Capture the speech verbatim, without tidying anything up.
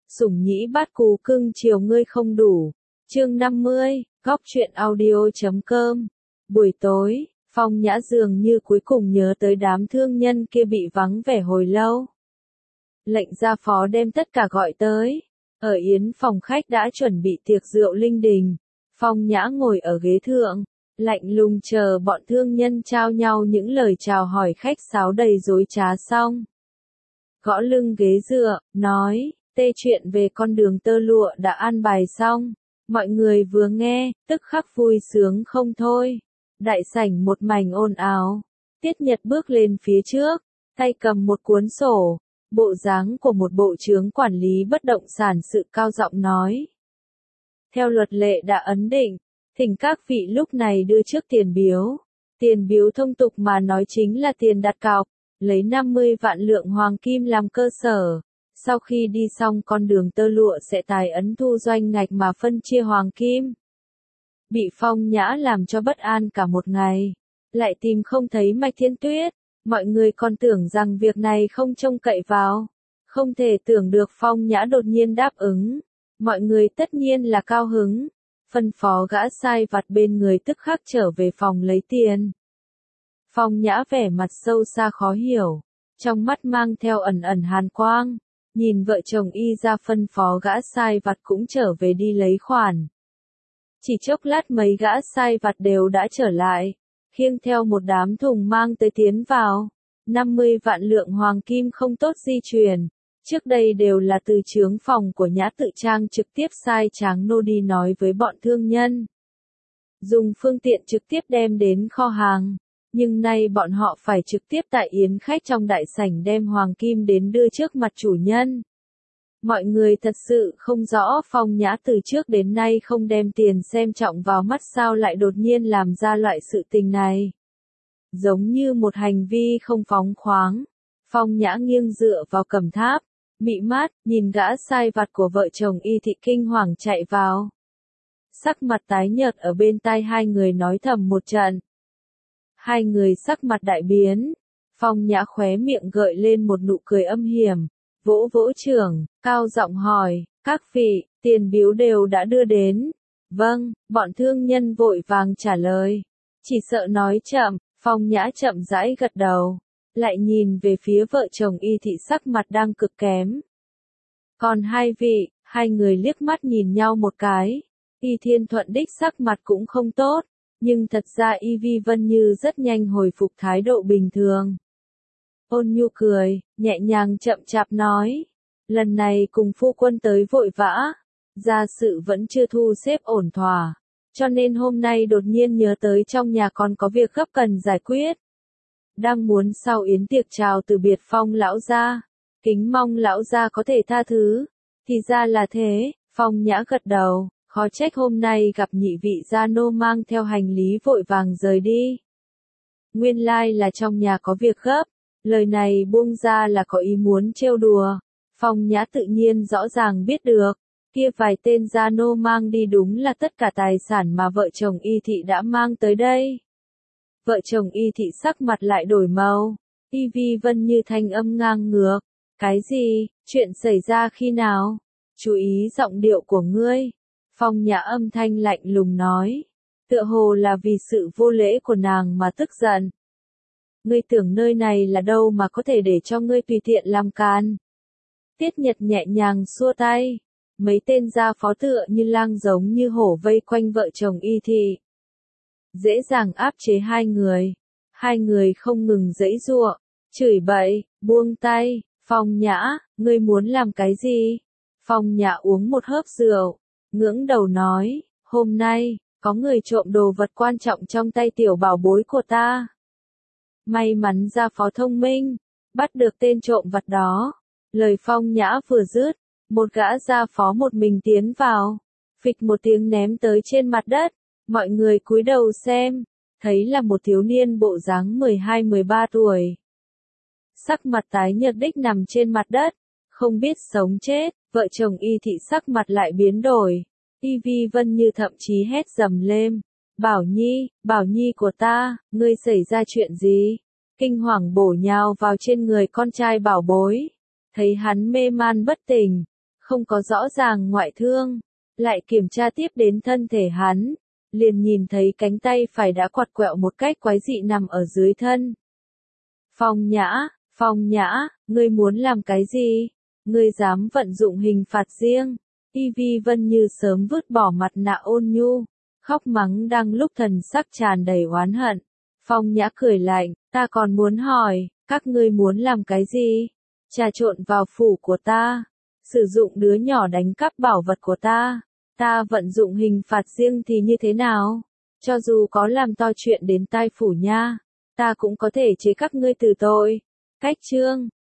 Sủng nhĩ bát cú cưng chiều ngươi không đủ. Chương năm mươi, góc truyện audio.com. Buổi tối, Phong Nhã dường như cuối cùng nhớ tới đám thương nhân kia bị vắng vẻ hồi lâu. Lệnh gia phó đem tất cả gọi tới. Ở yến phòng khách đã chuẩn bị tiệc rượu linh đình. Phong Nhã ngồi ở ghế thượng, lạnh lùng chờ bọn thương nhân trao nhau những lời chào hỏi khách sáo đầy dối trá xong. Gõ lưng ghế dựa, nói, tê chuyện về con đường tơ lụa đã an bài xong. Mọi người vừa nghe, tức khắc vui sướng không thôi. Đại sảnh một mảnh ồn ào. Tiết Nhật bước lên phía trước, tay cầm một cuốn sổ, bộ dáng của một bộ chướng quản lý bất động sản sự cao giọng nói. Theo luật lệ đã ấn định, thỉnh các vị lúc này đưa trước tiền biếu. Tiền biếu thông tục mà nói chính là tiền đặt cọc, lấy năm mươi vạn lượng hoàng kim làm cơ sở. Sau khi đi xong con đường tơ lụa sẽ tài ấn thu doanh ngạch mà phân chia hoàng kim. Bị Phong Nhã làm cho bất an cả một ngày. Lại tìm không thấy Mạch Thiên Tuyết. Mọi người còn tưởng rằng việc này không trông cậy vào. Không thể tưởng được Phong Nhã đột nhiên đáp ứng. Mọi người tất nhiên là cao hứng. Phân phó gã sai vặt bên người tức khắc trở về phòng lấy tiền. Phong Nhã vẻ mặt sâu xa khó hiểu. Trong mắt mang theo ẩn ẩn hàn quang. Nhìn vợ chồng y ra phân phó gã sai vặt cũng trở về đi lấy khoản. Chỉ chốc lát mấy gã sai vặt đều đã trở lại, khiêng theo một đám thùng mang tới tiến vào. năm mươi vạn lượng hoàng kim không tốt di chuyển. Trước đây đều là từ chướng phòng của Nhã Tự Trang trực tiếp sai Tráng Nô đi nói với bọn thương nhân. Dùng phương tiện trực tiếp đem đến kho hàng. Nhưng nay bọn họ phải trực tiếp tại yến khách trong đại sảnh đem hoàng kim đến đưa trước mặt chủ nhân. Mọi người thật sự không rõ Phong Nhã từ trước đến nay không đem tiền xem trọng vào mắt sao lại đột nhiên làm ra loại sự tình này. Giống như một hành vi không phóng khoáng. Phong Nhã nghiêng dựa vào cẩm tháp, mị mát, nhìn gã sai vặt của vợ chồng y thị kinh hoàng chạy vào. Sắc mặt tái nhợt ở bên tai hai người nói thầm một trận. Hai người sắc mặt đại biến. Phong Nhã khóe miệng gợi lên một nụ cười âm hiểm. Vỗ vỗ trưởng, cao giọng hỏi, các vị, tiền biếu đều đã đưa đến. Vâng, bọn thương nhân vội vàng trả lời. Chỉ sợ nói chậm, Phong Nhã chậm rãi gật đầu. Lại nhìn về phía vợ chồng y thị sắc mặt đang cực kém. Còn hai vị, hai người liếc mắt nhìn nhau một cái. Y Thiên Thuận đích sắc mặt cũng không tốt. Nhưng thật ra Y Vi Vân Như rất nhanh hồi phục thái độ bình thường. Ôn nhu cười, nhẹ nhàng chậm chạp nói. Lần này cùng phu quân tới vội vã. Gia sự vẫn chưa thu xếp ổn thỏa. Cho nên hôm nay đột nhiên nhớ tới trong nhà còn có việc gấp cần giải quyết. Đang muốn sau yến tiệc chào từ biệt Phong lão gia. Kính mong lão gia có thể tha thứ. Thì ra là thế, Phong Nhã gật đầu. Khó trách hôm nay gặp nhị vị gia nô mang theo hành lý vội vàng rời đi. Nguyên lai là trong nhà có việc gấp. Lời này buông ra là có ý muốn trêu đùa. Phong Nhã tự nhiên rõ ràng biết được. Kia vài tên gia nô mang đi đúng là tất cả tài sản mà vợ chồng y thị đã mang tới đây. Vợ chồng y thị sắc mặt lại đổi màu. Y Vi Vân Như thanh âm ngang ngược. Cái gì, chuyện xảy ra khi nào? Chú ý giọng điệu của ngươi. Phong Nhã âm thanh lạnh lùng nói. Tựa hồ là vì sự vô lễ của nàng mà tức giận. Ngươi tưởng nơi này là đâu mà có thể để cho ngươi tùy tiện làm can. Tiết Nhật nhẹ nhàng xua tay. Mấy tên gia phó tựa như lang giống như hổ vây quanh vợ chồng y thị. Dễ dàng áp chế hai người. Hai người không ngừng giãy giụa, chửi bậy, buông tay. Phong Nhã, ngươi muốn làm cái gì? Phong Nhã uống một hớp rượu. Ngưỡng đầu nói, hôm nay, có người trộm đồ vật quan trọng trong tay tiểu bảo bối của ta. May mắn gia phó thông minh, bắt được tên trộm vật đó. Lời Phong Nhã vừa dứt, một gã gia phó một mình tiến vào, phịch một tiếng ném tới trên mặt đất. Mọi người cúi đầu xem, thấy là một thiếu niên bộ dáng mười hai mười ba tuổi. Sắc mặt tái nhợt đích nằm trên mặt đất, không biết sống chết. Vợ chồng y thị sắc mặt lại biến đổi. Y Vi Vân Như thậm chí hét dầm lên. Bảo Nhi, Bảo Nhi của ta, ngươi xảy ra chuyện gì? Kinh hoàng bổ nhào vào trên người con trai bảo bối. Thấy hắn mê man bất tỉnh. không có rõ ràng ngoại thương, lại kiểm tra tiếp đến thân thể hắn, liền nhìn thấy cánh tay phải đã quặt quẹo một cách quái dị nằm ở dưới thân. Phong Nhã, Phong Nhã, ngươi muốn làm cái gì? Ngươi dám vận dụng hình phạt riêng? Y Vi Vân như sớm vứt bỏ mặt nạ ôn nhu, khóc mắng đang lúc thần sắc tràn đầy oán hận. Phong Nhã cười lạnh, ta còn muốn hỏi, các ngươi muốn làm cái gì? Trà trộn vào phủ của ta, sử dụng đứa nhỏ đánh cắp bảo vật của ta, ta vận dụng hình phạt riêng thì như thế nào? Cho dù có làm to chuyện đến tai phủ nha, ta cũng có thể chế các ngươi từ tội. Cách chương